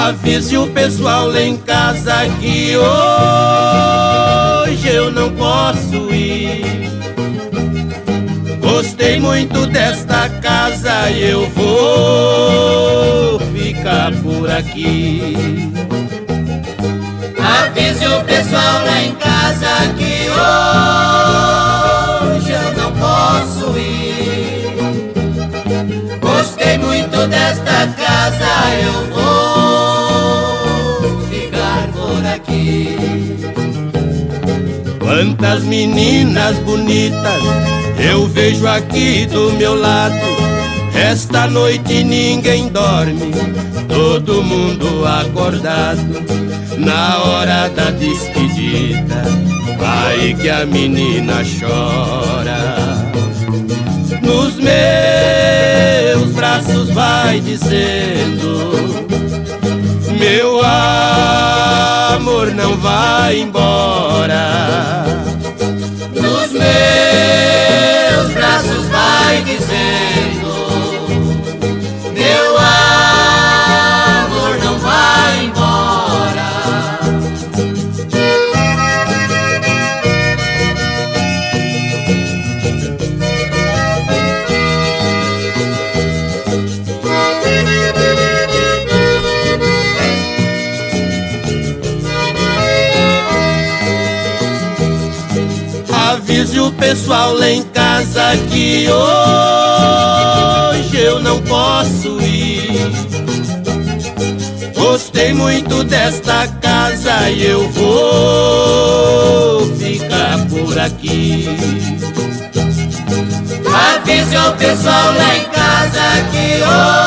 Avise o pessoal lá em casa que hoje eu não posso ir. Gostei muito desta casa e eu vou ficar por aqui. Avise o pessoal lá em casa que hoje eu não posso ir. Gostei muito desta casa, eu vou ficar por aqui. Quantas meninas bonitas eu vejo aqui do meu lado. Esta noite ninguém dorme, todo mundo acordado. Na hora da despedida, vai que a menina chora. Nos meus braços vai dizendo: meu amor não vai embora. Nos meus braços vai dizendo: meu amor não vai embora. Avise o pessoal lá em casa que hoje eu não posso ir. Gostei muito desta casa e eu vou ficar por aqui. Avise o pessoal lá em casa que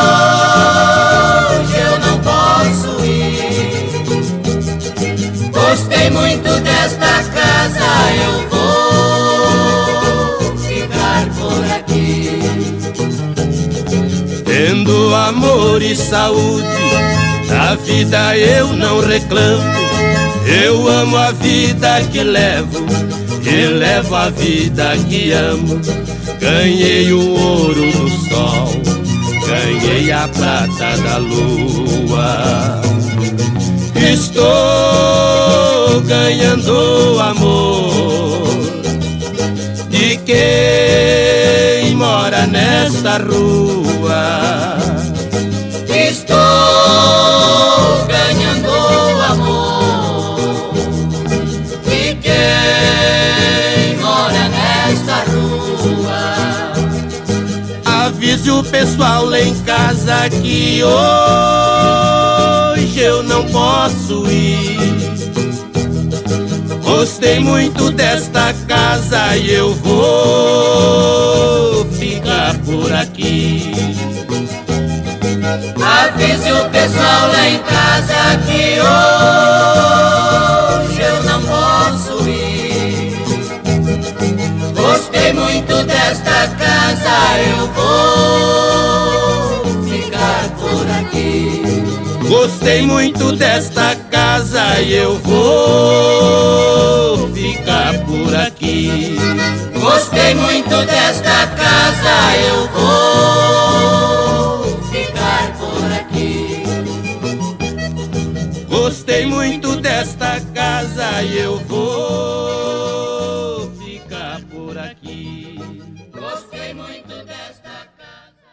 hoje eu não posso ir. Gostei muito desta casa, eu vou ficar por aqui. Tendo amor e saúde, da vida eu não reclamo. Eu amo a vida que levo e levo a vida que amo. Ganhei o ouro do sol, ganhei a prata da lua. Estou ganhando amor de quem mora nesta rua. Estou ganhando amor de quem mora nesta rua. Avise o pessoal lá em casa que hoje eu não posso ir. Gostei muito desta casa e eu vou ficar por aqui. Avise o pessoal lá em casa que hoje eu não posso ir. Gostei muito desta casa, eu vou ficar por aqui. Gostei muito desta casa e eu vou ficar por aqui. Gostei muito desta casa, eu vou ficar por aqui. Gostei muito desta casa e eu vou ficar por aqui.